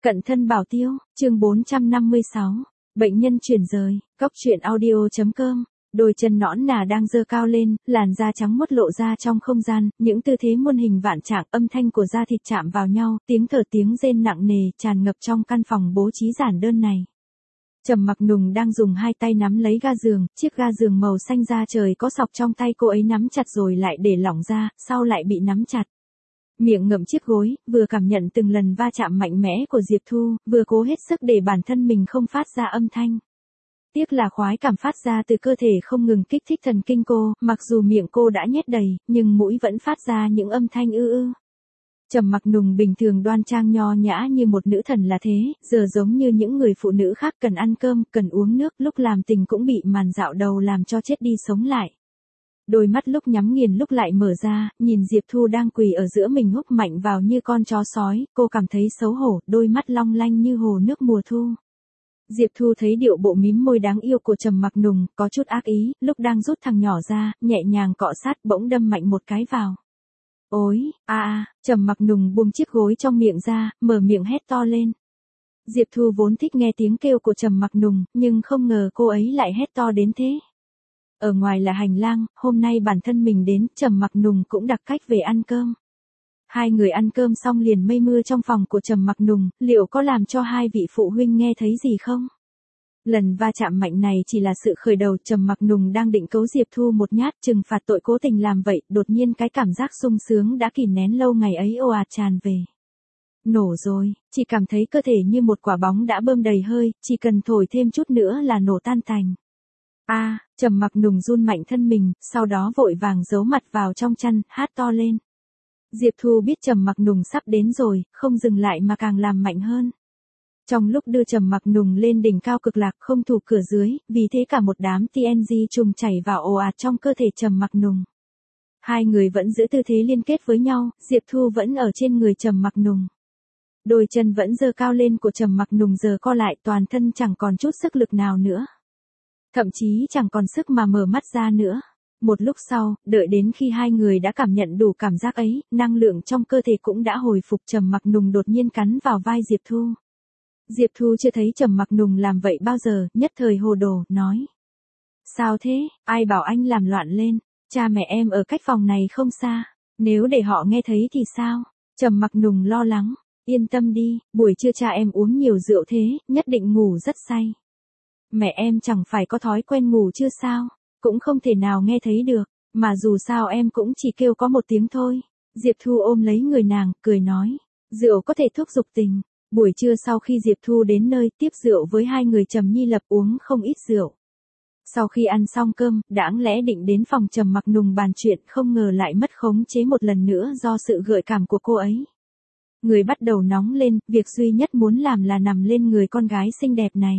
Cận thân bảo tiêu, chương 456. Bệnh nhân chuyển rời, góc truyện audio.com. Đôi chân nõn nà đang giơ cao lên, làn da trắng muốt lộ ra trong không gian, những tư thế muôn hình vạn trạng, âm thanh của da thịt chạm vào nhau, tiếng thở tiếng rên nặng nề tràn ngập trong căn phòng bố trí giản đơn này. Trầm Mặc Nùng đang dùng hai tay nắm lấy ga giường, chiếc ga giường màu xanh da trời có sọc trong tay cô ấy nắm chặt rồi lại để lỏng ra, sau lại bị nắm chặt. Miệng ngậm chiếc gối, vừa cảm nhận từng lần va chạm mạnh mẽ của Diệp Thu, vừa cố hết sức để bản thân mình không phát ra âm thanh. Tiếc là khoái cảm phát ra từ cơ thể không ngừng kích thích thần kinh cô, mặc dù miệng cô đã nhét đầy, nhưng mũi vẫn phát ra những âm thanh ư ư. Trầm Mặc Nùng bình thường đoan trang nho nhã như một nữ thần là thế, giờ giống như những người phụ nữ khác cần ăn cơm, cần uống nước, lúc làm tình cũng bị màn dạo đầu làm cho chết đi sống lại. Đôi mắt lúc nhắm nghiền lúc lại mở ra, nhìn Diệp Thu đang quỳ ở giữa mình húc mạnh vào như con chó sói, cô cảm thấy xấu hổ, đôi mắt long lanh như hồ nước mùa thu. Diệp Thu thấy điệu bộ mím môi đáng yêu của Trầm Mặc Nùng, có chút ác ý, lúc đang rút thằng nhỏ ra, nhẹ nhàng cọ sát bỗng đâm mạnh một cái vào. Ôi, Trầm Mặc Nùng buông chiếc gối trong miệng ra, mở miệng hét to lên. Diệp Thu vốn thích nghe tiếng kêu của Trầm Mặc Nùng, nhưng không ngờ cô ấy lại hét to đến thế. Ở ngoài là hành lang, hôm nay bản thân mình đến, Trầm Mặc Nùng cũng đặc cách về ăn cơm. Hai người ăn cơm xong liền mây mưa trong phòng của Trầm Mặc Nùng, liệu có làm cho hai vị phụ huynh nghe thấy gì không? Lần va chạm mạnh này chỉ là sự khởi đầu, Trầm Mặc Nùng đang định cấu Diệp Thu một nhát trừng phạt tội cố tình làm vậy, đột nhiên cái cảm giác sung sướng đã kìm nén lâu ngày ấy ồ ạt tràn về. Nổ rồi, chỉ cảm thấy cơ thể như một quả bóng đã bơm đầy hơi, chỉ cần thổi thêm chút nữa là nổ tan tành. Trầm Mặc Nùng run mạnh thân mình, sau đó vội vàng giấu mặt vào trong chăn, hát to lên. Diệp Thu biết Trầm Mặc Nùng sắp đến rồi, không dừng lại mà càng làm mạnh hơn. Trong lúc đưa Trầm Mặc Nùng lên đỉnh cao cực lạc không thủ cửa dưới, vì thế cả một đám TNG trùng chảy vào ồ ạt trong cơ thể Trầm Mặc Nùng. Hai người vẫn giữ tư thế liên kết với nhau, Diệp Thu vẫn ở trên người Trầm Mặc Nùng. Đôi chân vẫn giơ cao lên của Trầm Mặc Nùng giờ co lại, toàn thân chẳng còn chút sức lực nào nữa. Thậm chí chẳng còn sức mà mở mắt ra nữa. Một lúc sau, đợi đến khi hai người đã cảm nhận đủ cảm giác ấy, năng lượng trong cơ thể cũng đã hồi phục, Trầm Mặc Nùng đột nhiên cắn vào vai Diệp Thu. Diệp Thu chưa thấy Trầm Mặc Nùng làm vậy bao giờ, nhất thời hồ đồ, nói. Sao thế, ai bảo anh làm loạn lên, cha mẹ em ở cách phòng này không xa, nếu để họ nghe thấy thì sao? Trầm Mặc Nùng lo lắng, yên tâm đi, buổi trưa cha em uống nhiều rượu thế, nhất định ngủ rất say. Mẹ em chẳng phải có thói quen ngủ chưa sao, cũng không thể nào nghe thấy được, mà dù sao em cũng chỉ kêu có một tiếng thôi. Diệp Thu ôm lấy người nàng, cười nói, rượu có thể thúc giục tình. Buổi trưa sau khi Diệp Thu đến nơi tiếp rượu với hai người Trầm Nhi Lập uống không ít rượu. Sau khi ăn xong cơm, đáng lẽ định đến phòng Trầm Mặc Nùng bàn chuyện, không ngờ lại mất khống chế một lần nữa do sự gợi cảm của cô ấy. Người bắt đầu nóng lên, việc duy nhất muốn làm là nằm lên người con gái xinh đẹp này.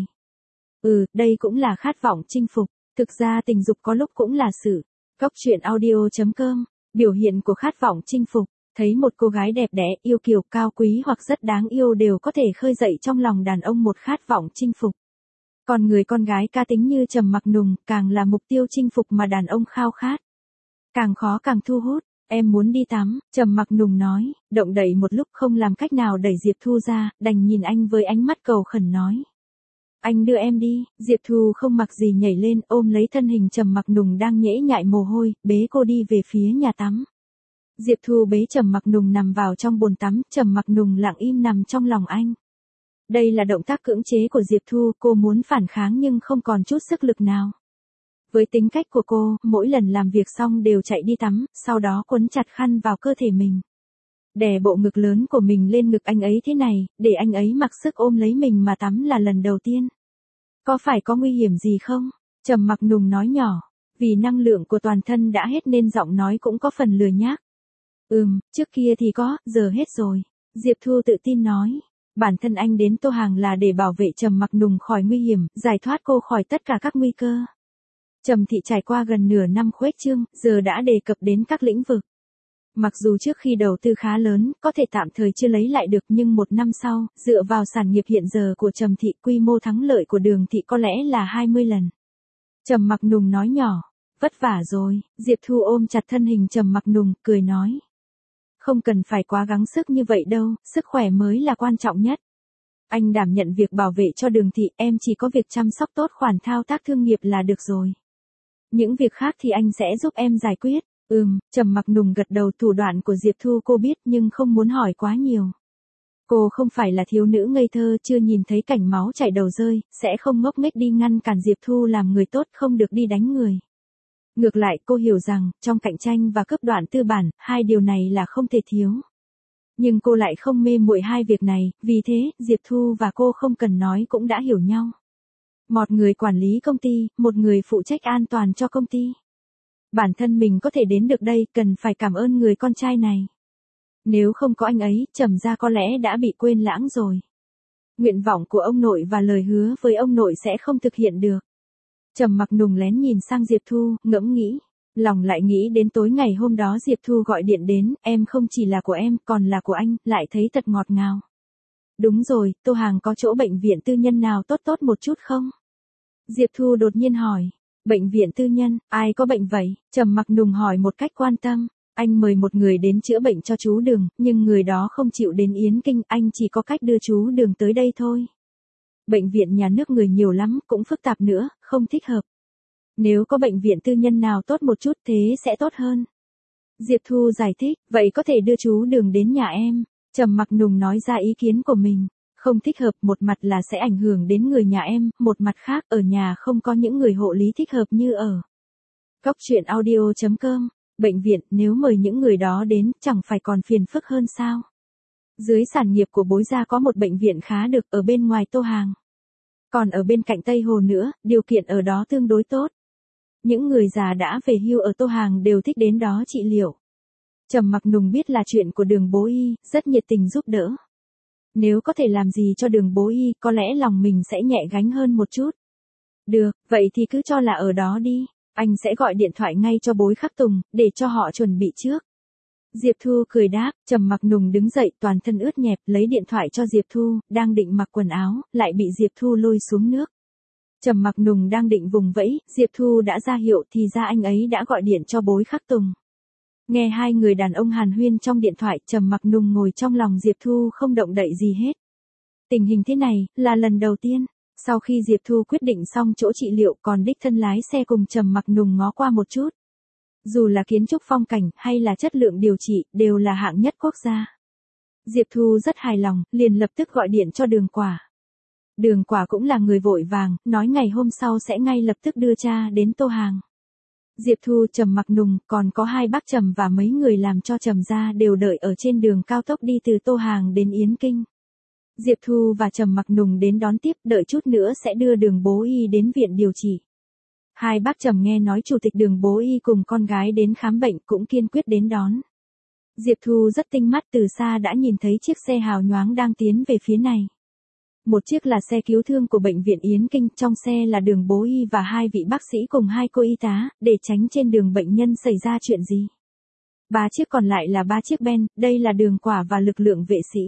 Đây cũng là khát vọng chinh phục, thực ra tình dục có lúc cũng là sự. Góc truyện audio.com, biểu hiện của khát vọng chinh phục, thấy một cô gái đẹp đẽ, yêu kiều, cao quý hoặc rất đáng yêu đều có thể khơi dậy trong lòng đàn ông một khát vọng chinh phục. Còn người con gái cá tính như Trầm Mặc Nùng, càng là mục tiêu chinh phục mà đàn ông khao khát. Càng khó càng thu hút. Em muốn đi tắm, Trầm Mặc Nùng nói, động đậy một lúc không làm cách nào đẩy Diệp Thu ra, đành nhìn anh với ánh mắt cầu khẩn nói. Anh đưa em đi. Diệp Thu không mặc gì nhảy lên, ôm lấy thân hình Trầm Mặc Nùng đang nhễ nhại mồ hôi, bế cô đi về phía nhà tắm. Diệp Thu bế Trầm Mặc Nùng nằm vào trong bồn tắm, Trầm Mặc Nùng lặng im nằm trong lòng anh. Đây là động tác cưỡng chế của Diệp Thu, cô muốn phản kháng nhưng không còn chút sức lực nào. Với tính cách của cô, mỗi lần làm việc xong đều chạy đi tắm, sau đó quấn chặt khăn vào cơ thể mình. Đè bộ ngực lớn của mình lên ngực anh ấy thế này, để anh ấy mặc sức ôm lấy mình mà tắm là lần đầu tiên. Có phải có nguy hiểm gì không? Trầm Mặc Nùng nói nhỏ, vì năng lượng của toàn thân đã hết nên giọng nói cũng có phần lười nhác. Trước kia thì có, giờ hết rồi. Diệp Thu tự tin nói, bản thân anh đến Tô Hàng là để bảo vệ Trầm Mặc Nùng khỏi nguy hiểm, giải thoát cô khỏi tất cả các nguy cơ. Trầm thị trải qua gần nửa năm khuếch trương, giờ đã đề cập đến các lĩnh vực. Mặc dù trước khi đầu tư khá lớn, có thể tạm thời chưa lấy lại được nhưng một năm sau, dựa vào sản nghiệp hiện giờ của Trầm thị, quy mô thắng lợi của Đường thị có lẽ là 20 lần. Trầm Mặc Nùng nói nhỏ, vất vả rồi. Diệp Thu ôm chặt thân hình Trầm Mặc Nùng, cười nói. Không cần phải quá gắng sức như vậy đâu, sức khỏe mới là quan trọng nhất. Anh đảm nhận việc bảo vệ cho Đường Thị, em chỉ có việc chăm sóc tốt khoản thao tác thương nghiệp là được rồi. Những việc khác thì anh sẽ giúp em giải quyết. Trầm Mặc Nùng gật đầu, thủ đoạn của Diệp Thu cô biết nhưng không muốn hỏi quá nhiều. Cô không phải là thiếu nữ ngây thơ chưa nhìn thấy cảnh máu chảy đầu rơi, sẽ không ngốc nghếch đi ngăn cản Diệp Thu làm người tốt không được đi đánh người. Ngược lại cô hiểu rằng, trong cạnh tranh và cướp đoạt tư bản, hai điều này là không thể thiếu. Nhưng cô lại không mê muội hai việc này, vì thế, Diệp Thu và cô không cần nói cũng đã hiểu nhau. Một người quản lý công ty, một người phụ trách an toàn cho công ty. Bản thân mình có thể đến được đây, cần phải cảm ơn người con trai này. Nếu không có anh ấy, Trầm gia có lẽ đã bị quên lãng rồi. Nguyện vọng của ông nội và lời hứa với ông nội sẽ không thực hiện được. Trầm Mặc Nùng lén nhìn sang Diệp Thu, ngẫm nghĩ. Lòng lại nghĩ đến tối ngày hôm đó Diệp Thu gọi điện đến, em không chỉ là của em, còn là của anh, lại thấy thật ngọt ngào. Đúng rồi, Tô Hàng có chỗ bệnh viện tư nhân nào tốt một chút không? Diệp Thu đột nhiên hỏi. Bệnh viện tư nhân, ai có bệnh vậy? Trầm Mặc Nùng hỏi một cách quan tâm. Anh mời một người đến chữa bệnh cho chú Đường, nhưng người đó không chịu đến Yến Kinh, anh chỉ có cách đưa chú Đường tới đây thôi. Bệnh viện nhà nước người nhiều lắm, cũng phức tạp nữa, không thích hợp. Nếu có bệnh viện tư nhân nào tốt một chút thế sẽ tốt hơn. Diệp Thu giải thích, vậy có thể đưa chú Đường đến nhà em. Trầm Mặc Nùng nói ra ý kiến của mình. Không thích hợp, một mặt là sẽ ảnh hưởng đến người nhà em, một mặt khác ở nhà không có những người hộ lý thích hợp như ở. Cóc truyện audio.com. Bệnh viện, nếu mời những người đó đến, chẳng phải còn phiền phức hơn sao? Dưới sản nghiệp của Bối gia có một bệnh viện khá được ở bên ngoài Tô Hàng. Còn ở bên cạnh Tây Hồ nữa, điều kiện ở đó tương đối tốt. Những người già đã về hưu ở Tô Hàng đều thích đến đó trị liệu. Trầm Mặc Nùng biết là chuyện của Đường Bố Y, rất nhiệt tình giúp đỡ. Nếu có thể làm gì cho Đường Bố Y, có lẽ lòng mình sẽ nhẹ gánh hơn một chút. Được, vậy thì cứ cho là ở đó đi. Anh sẽ gọi điện thoại ngay cho Bối Khắc Tùng, để cho họ chuẩn bị trước. Diệp Thu cười đáp, Trầm Mặc Nùng đứng dậy toàn thân ướt nhẹp, lấy điện thoại cho Diệp Thu, đang định mặc quần áo, lại bị Diệp Thu lôi xuống nước. Trầm Mặc Nùng đang định vùng vẫy, Diệp Thu đã ra hiệu thì ra anh ấy đã gọi điện cho Bối Khắc Tùng. Nghe hai người đàn ông hàn huyên trong điện thoại, Trầm Mặc Nùng ngồi trong lòng Diệp Thu không động đậy gì hết. Tình hình thế này, là lần đầu tiên. Sau khi Diệp Thu quyết định xong chỗ trị liệu còn đích thân lái xe cùng Trầm Mặc Nùng ngó qua một chút. Dù là kiến trúc phong cảnh hay là chất lượng điều trị, đều là hạng nhất quốc gia. Diệp Thu rất hài lòng, liền lập tức gọi điện cho Đường Quả. Đường Quả cũng là người vội vàng, nói ngày hôm sau sẽ ngay lập tức đưa cha đến Tô Hàng. Diệp Thu, Trầm Mặc Nùng, còn có hai bác Trầm và mấy người làm cho Trầm gia đều đợi ở trên đường cao tốc đi từ Tô Hàng đến Yến Kinh. Diệp Thu và Trầm Mặc Nùng đến đón tiếp, đợi chút nữa sẽ đưa Đường Bố Y đến viện điều trị. Hai bác Trầm nghe nói chủ tịch Đường Bố Y cùng con gái đến khám bệnh cũng kiên quyết đến đón. Diệp Thu rất tinh mắt, từ xa đã nhìn thấy chiếc xe hào nhoáng đang tiến về phía này. Một chiếc là xe cứu thương của bệnh viện Yến Kinh, trong xe là Đường Bố Y và hai vị bác sĩ cùng hai cô y tá, để tránh trên đường bệnh nhân xảy ra chuyện gì. 3 chiếc còn lại là 3 chiếc Ben, đây là Đường Quả và lực lượng vệ sĩ.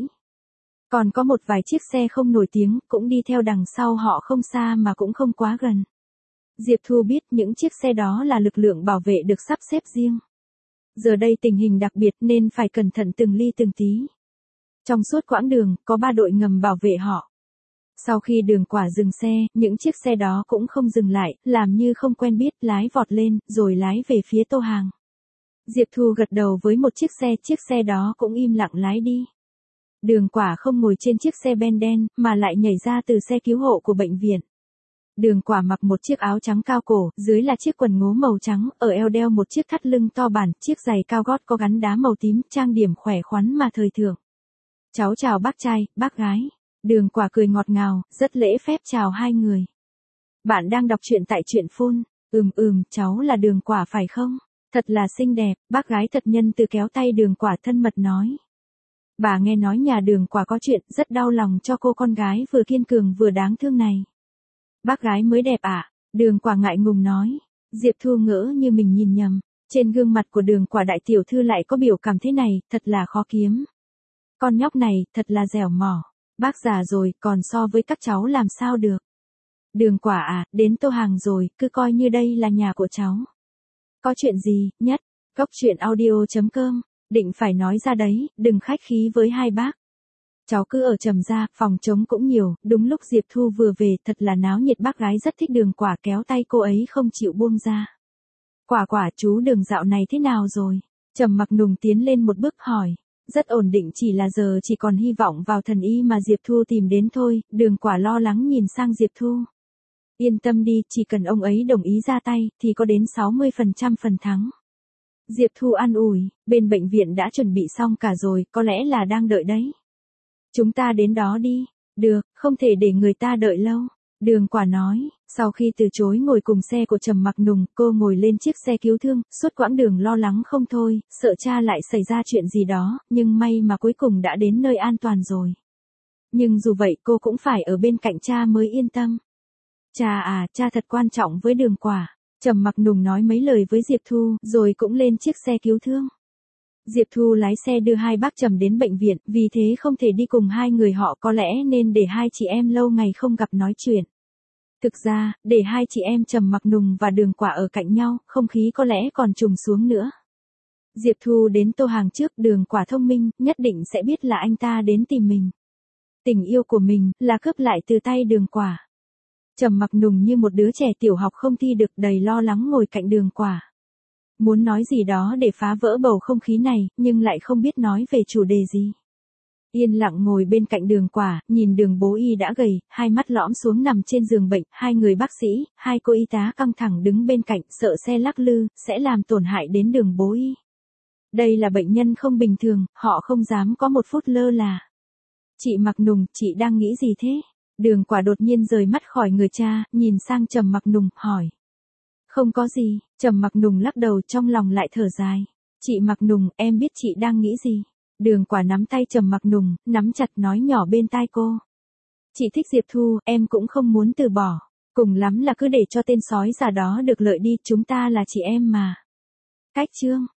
Còn có một vài chiếc xe không nổi tiếng, cũng đi theo đằng sau họ không xa mà cũng không quá gần. Diệp Thu biết những chiếc xe đó là lực lượng bảo vệ được sắp xếp riêng. Giờ đây tình hình đặc biệt nên phải cẩn thận từng ly từng tí. Trong suốt quãng đường, có 3 đội ngầm bảo vệ họ. Sau khi Đường Quả dừng xe, những chiếc xe đó cũng không dừng lại, làm như không quen biết, lái vọt lên, rồi lái về phía Tô Hàng. Diệp Thu gật đầu với một chiếc xe đó cũng im lặng lái đi. Đường Quả không ngồi trên chiếc xe Ben đen, mà lại nhảy ra từ xe cứu hộ của bệnh viện. Đường Quả mặc một chiếc áo trắng cao cổ, dưới là chiếc quần ngố màu trắng, ở eo đeo một chiếc thắt lưng to bản, chiếc giày cao gót có gắn đá màu tím, trang điểm khỏe khoắn mà thời thượng. Cháu chào bác trai, bác gái. Đường Quả cười ngọt ngào, rất lễ phép chào hai người. Bạn đang đọc truyện tại truyện phone. Cháu là Đường Quả phải không? Thật là xinh đẹp, bác gái thật nhân từ kéo tay Đường Quả thân mật nói. Bà nghe nói nhà Đường Quả có chuyện, rất đau lòng cho cô con gái vừa kiên cường vừa đáng thương này. Bác gái mới đẹp à? Đường Quả ngại ngùng nói. Diệp Thu ngỡ như mình nhìn nhầm. Trên gương mặt của Đường Quả đại tiểu thư lại có biểu cảm thế này, thật là khó kiếm. Con nhóc này, thật là dẻo mỏ. Bác già rồi, còn so với các cháu làm sao được. Đường Quả à, đến Tô Hàng rồi, cứ coi như đây là nhà của cháu. Có chuyện gì, nhất? Cóc truyện audio.com, định phải nói ra đấy, đừng khách khí với hai bác. Cháu cứ ở Trầm gia, phòng trống cũng nhiều, đúng lúc Diệp Thu vừa về, thật là náo nhiệt, bác gái rất thích Đường Quả kéo tay cô ấy không chịu buông ra. Quả quả chú Đường dạo này thế nào rồi? Trầm Mặc Nùng tiến lên một bước hỏi. Rất ổn định, chỉ là giờ chỉ còn hy vọng vào thần y mà Diệp Thu tìm đến thôi. Đường Quả lo lắng nhìn sang Diệp Thu. Yên tâm đi, chỉ cần ông ấy đồng ý ra tay, thì có đến 60% phần thắng. Diệp Thu an ủi, bên bệnh viện đã chuẩn bị xong cả rồi, có lẽ là đang đợi đấy. Chúng ta đến đó đi. Được, không thể để người ta đợi lâu. Đường Quả nói, sau khi từ chối ngồi cùng xe của Trầm Mặc Nùng, cô ngồi lên chiếc xe cứu thương, suốt quãng đường lo lắng không thôi, sợ cha lại xảy ra chuyện gì đó, nhưng may mà cuối cùng đã đến nơi an toàn rồi. Nhưng dù vậy cô cũng phải ở bên cạnh cha mới yên tâm. Cha à, cha thật quan trọng với Đường Quả. Trầm Mặc Nùng nói mấy lời với Diệp Thu, rồi cũng lên chiếc xe cứu thương. Diệp Thu lái xe đưa hai bác Trầm đến bệnh viện, vì thế không thể đi cùng hai người họ, có lẽ nên để hai chị em lâu ngày không gặp nói chuyện. Thực ra, để hai chị em Trầm Mặc Nùng và Đường Quả ở cạnh nhau, không khí có lẽ còn trùng xuống nữa. Diệp Thu đến Tô Hàng trước, Đường Quả thông minh, nhất định sẽ biết là anh ta đến tìm mình. Tình yêu của mình, là cướp lại từ tay Đường Quả. Trầm Mặc Nùng như một đứa trẻ tiểu học không thi được, đầy lo lắng ngồi cạnh Đường Quả. Muốn nói gì đó để phá vỡ bầu không khí này, nhưng lại không biết nói về chủ đề gì. Yên lặng ngồi bên cạnh Đường Quả, nhìn Đường bố y đã gầy, hai mắt lõm xuống nằm trên giường bệnh, hai người bác sĩ, hai cô y tá căng thẳng đứng bên cạnh, sợ xe lắc lư, sẽ làm tổn hại đến Đường bố y. Đây là bệnh nhân không bình thường, họ không dám có một phút lơ là. Chị Mặc Nùng, chị đang nghĩ gì thế? Đường Quả đột nhiên rời mắt khỏi người cha, nhìn sang Trầm Mặc Nùng, hỏi. Không có gì, Trầm Mặc Nùng lắc đầu, trong lòng lại thở dài. Chị Mặc Nùng, em biết chị đang nghĩ gì. Đường Quả nắm tay Trầm Mặc Nùng, nắm chặt nói nhỏ bên tai cô. Chị thích Diệp Thu, em cũng không muốn từ bỏ. Cùng lắm là cứ để cho tên sói già đó được lợi đi, chúng ta là chị em mà. Cách chương